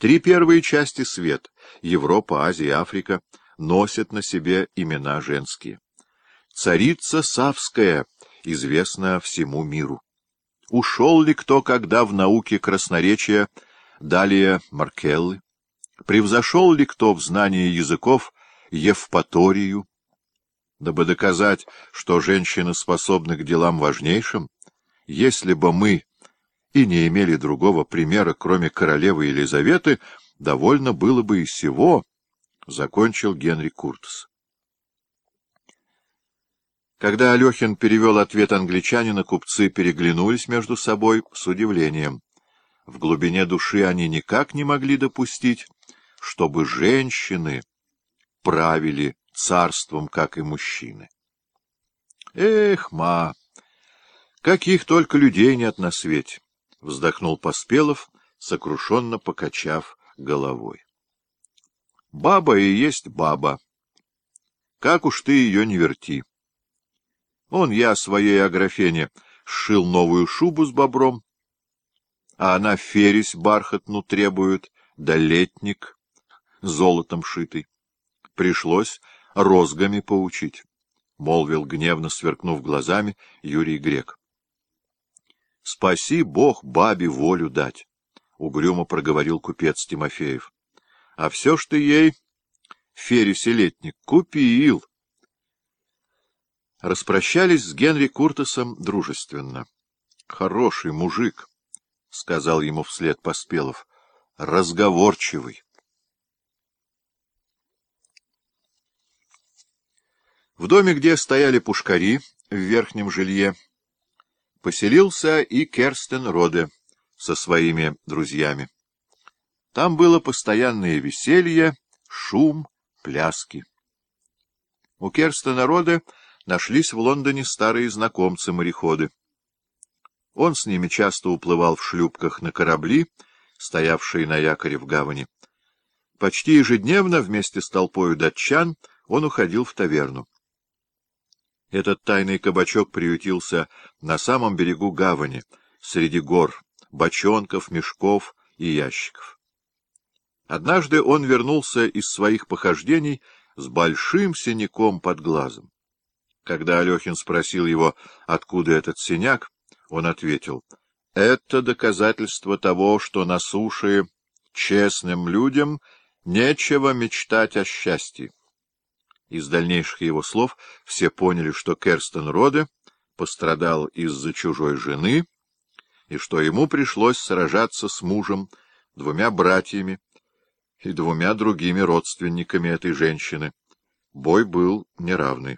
3 первые части света — Европа, Азия, Африка — носят на себе имена женские. Царица Савская известна всему миру. Ушел ли кто когда в науке красноречия далее Маркеллы? Превзошел ли кто в знании языков Евпаторию? Дабы доказать, что женщины способны к делам важнейшим, если бы мы и не имели другого примера, кроме королевы Елизаветы, довольно было бы и сего, — закончил Генри Куртс. Когда Алехин перевел ответ англичанина, купцы переглянулись между собой с удивлением. В глубине души они никак не могли допустить, чтобы женщины правили царством, как и мужчины. Эх, ма, каких только людей нет на свете! — вздохнул Поспелов, сокрушенно покачав головой. Баба и есть баба. Как уж ты ее не верти. Я своей Аграфене сшил новую шубу с бобром, а она фересь бархатну требует, да летник золотом шитый. Пришлось розгами поучить, — молвил, гневно сверкнув глазами, Юрий Грек. — Спаси Бог бабе волю дать, — угрюмо проговорил купец Тимофеев. — А все ж ты ей, фересь и летник, купил. Распрощались с Генри Куртесом дружественно. — Хороший мужик, — сказал ему вслед Поспелов, — разговорчивый. В доме, где стояли пушкари в верхнем жилье, поселился и Керстен Роде со своими друзьями. Там было постоянное веселье, шум, пляски. У Керстена Роде нашлись в Лондоне старые знакомцы-мореходы. Он с ними часто уплывал в шлюпках на корабли, стоявшие на якоре в гавани. Почти ежедневно вместе с толпою датчан он уходил в таверну. Этот тайный кабачок приютился на самом берегу гавани, среди гор, бочонков, мешков и ящиков. Однажды он вернулся из своих похождений с большим синяком под глазом. Когда Алехин спросил его, откуда этот синяк, он ответил: «Это доказательство того, что на суше честным людям нечего мечтать о счастье». Из дальнейших его слов все поняли, что Керстен Роде пострадал из-за чужой жены и что ему пришлось сражаться с мужем, 2 братьями и 2 другими родственниками этой женщины. Бой был неравный.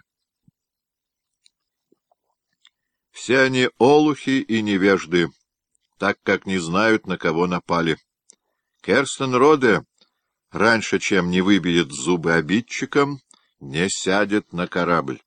Все они олухи и невежды, так как не знают, на кого напали. Керстен Роде, раньше чем не выбьет зубы обидчикам, не сядет на корабль.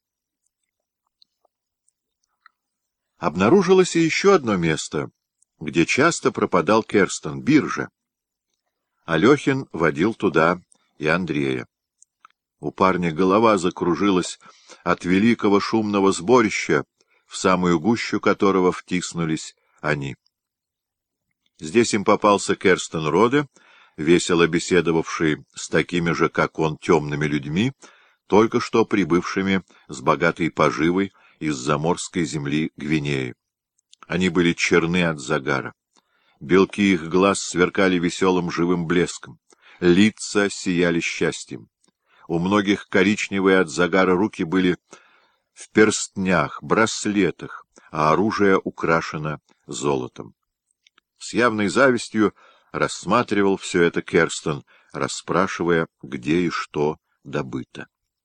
Обнаружилось и еще одно место, где часто пропадал Керстен — биржа. Алехин водил туда и Андрея. У парня голова закружилась от великого шумного сборища, в самую гущу которого втиснулись они. Здесь им попался Керстен Роде, весело беседовавший с такими же, как он, темными людьми, только что прибывшими с богатой поживой из заморской земли Гвинеи. Они были черны от загара. Белки их глаз сверкали веселым живым блеском. Лица сияли счастьем. У многих коричневые от загара руки были в перстнях, браслетах, а оружие украшено золотом. С явной завистью рассматривал все это Керстен, расспрашивая, где и что добыто.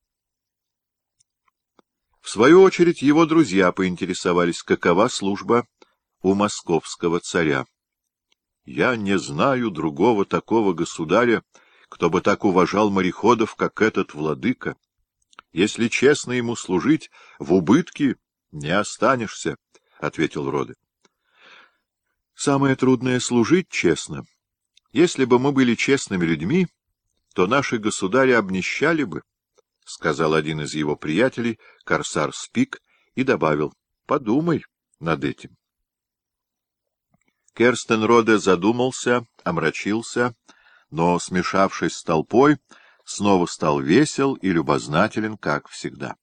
В свою очередь его друзья поинтересовались, какова служба у московского царя. «Я не знаю другого такого государя, кто бы так уважал мореходов, как этот владыка. Если честно ему служить, в убытке не останешься», — ответил Роде. «Самое трудное — служить честно. Если бы мы были честными людьми, то наши государи обнищали бы», — сказал один из его приятелей, корсар Спик, и добавил: «Подумай над этим». Керстен Роде задумался, омрачился, но, смешавшись с толпой, снова стал весел и любознателен, как всегда.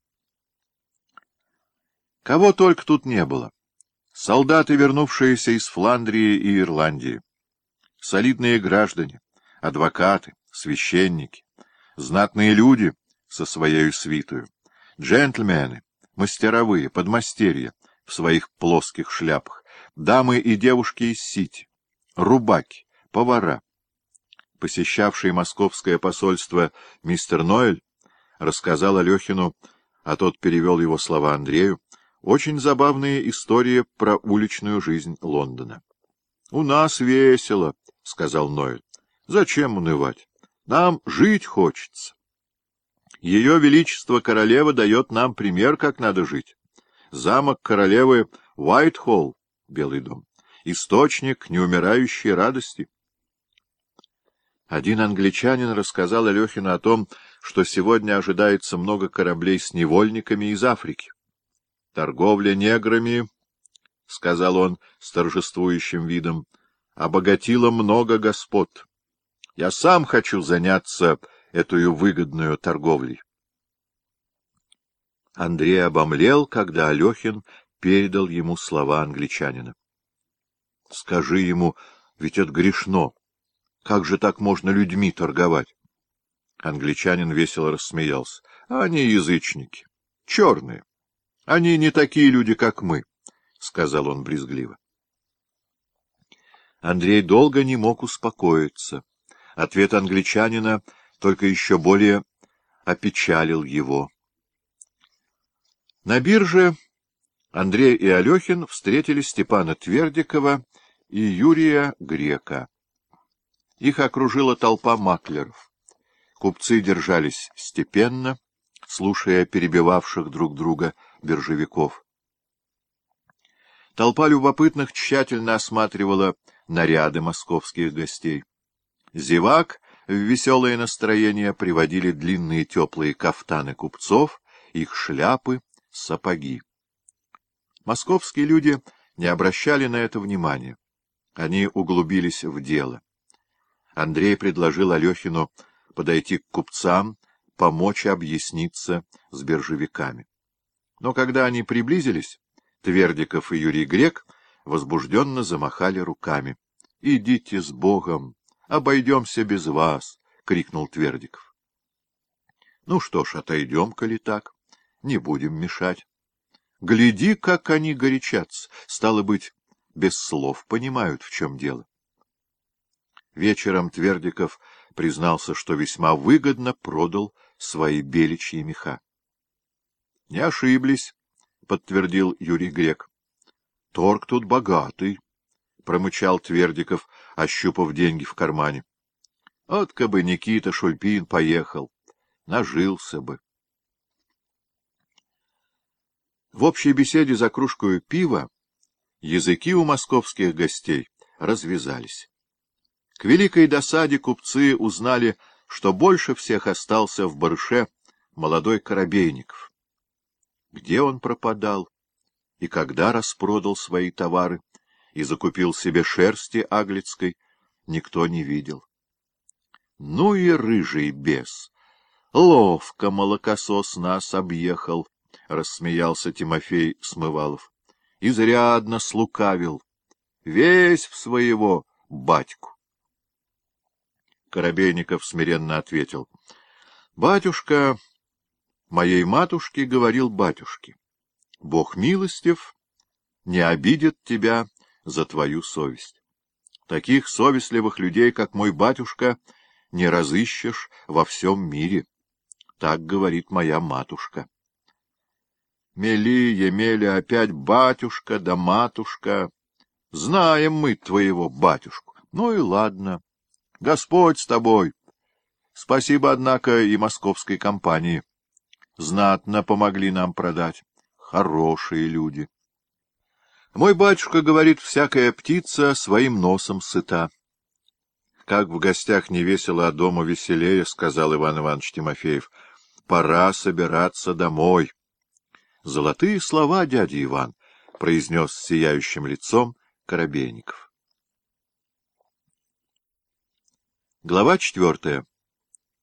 Кого только тут не было. Солдаты, вернувшиеся из Фландрии и Ирландии, солидные граждане, адвокаты, священники, знатные люди со своей свитою, джентльмены, мастеровые, подмастерья в своих плоских шляпах, дамы и девушки из Сити, рубаки, повара. Посещавший московское посольство мистер Ноэль рассказал Алехину, а тот перевел его слова Андрею, очень забавные истории про уличную жизнь Лондона. — У нас весело, — сказал Ноэль. — Зачем унывать? Нам жить хочется. Ее Величество Королева дает нам пример, как надо жить. Замок королевы Уайтхолл, Белый дом, источник неумирающей радости. Один англичанин рассказал Алехину о том, что сегодня ожидается много кораблей с невольниками из Африки. «Торговля неграми, — сказал он с торжествующим видом, — обогатила много господ. Я сам хочу заняться этой выгодной торговлей». Андрей обомлел, когда Алехин передал ему слова англичанина. — Скажи ему, ведь это грешно. Как же так можно людьми торговать? Англичанин весело рассмеялся. — Они язычники, черные. Они не такие люди, как мы, — сказал он брезгливо. Андрей долго не мог успокоиться. Ответ англичанина только еще более опечалил его. На бирже Андрей и Алехин встретили Степана Твердикова и Юрия Грека. Их окружила толпа маклеров. Купцы держались степенно, слушая перебивавших друг друга биржевиков. Толпа любопытных тщательно осматривала наряды московских гостей. Зевак в веселое настроение приводили длинные теплые кафтаны купцов, их шляпы, сапоги. Московские люди не обращали на это внимания. Они углубились в дело. Андрей предложил Алехину подойти к купцам, помочь объясниться с биржевиками. Но когда они приблизились, Твердиков и Юрий Грек возбужденно замахали руками. — Идите с Богом! Обойдемся без вас! — крикнул Твердиков. — Ну что ж, отойдем, коли так. Не будем мешать. Гляди, как они горячатся. Стало быть, без слов понимают, в чем дело. Вечером Твердиков признался, что весьма выгодно продал свои беличьи меха. — Не ошиблись, — подтвердил Юрий Грек. — Торг тут богатый, — промычал Твердиков, ощупав деньги в кармане. — Вот кабы Никита Шульпин поехал, нажился бы. В общей беседе за кружкою пива языки у московских гостей развязались. К великой досаде купцы узнали, что больше всех остался в барыше молодой Коробейников. Где он пропадал и когда распродал свои товары и закупил себе шерсти аглицкой, никто не видел. Ну и рыжий бес! Ловко молокосос нас объехал, — рассмеялся Тимофей Смывалов. Изрядно слукавил, весь в своего батьку. Коробейников смиренно ответил: — Батюшка, моей матушке говорил батюшке, Бог милостив, не обидит тебя за твою совесть. Таких совестливых людей, как мой батюшка, не разыщешь во всем мире. Так говорит моя матушка. Мели, Емеля, опять батюшка да матушка. Знаем мы твоего батюшку. Ну и ладно. Господь с тобой. Спасибо, однако, и московской компании. Знатно помогли нам продать. Хорошие люди. Мой батюшка говорит, всякая птица своим носом сыта. Как в гостях не весело, а дома веселее, — сказал Иван Иванович Тимофеев. Пора собираться домой. Золотые слова, дядя Иван, — произнес с сияющим лицом Коробейников. Глава 4.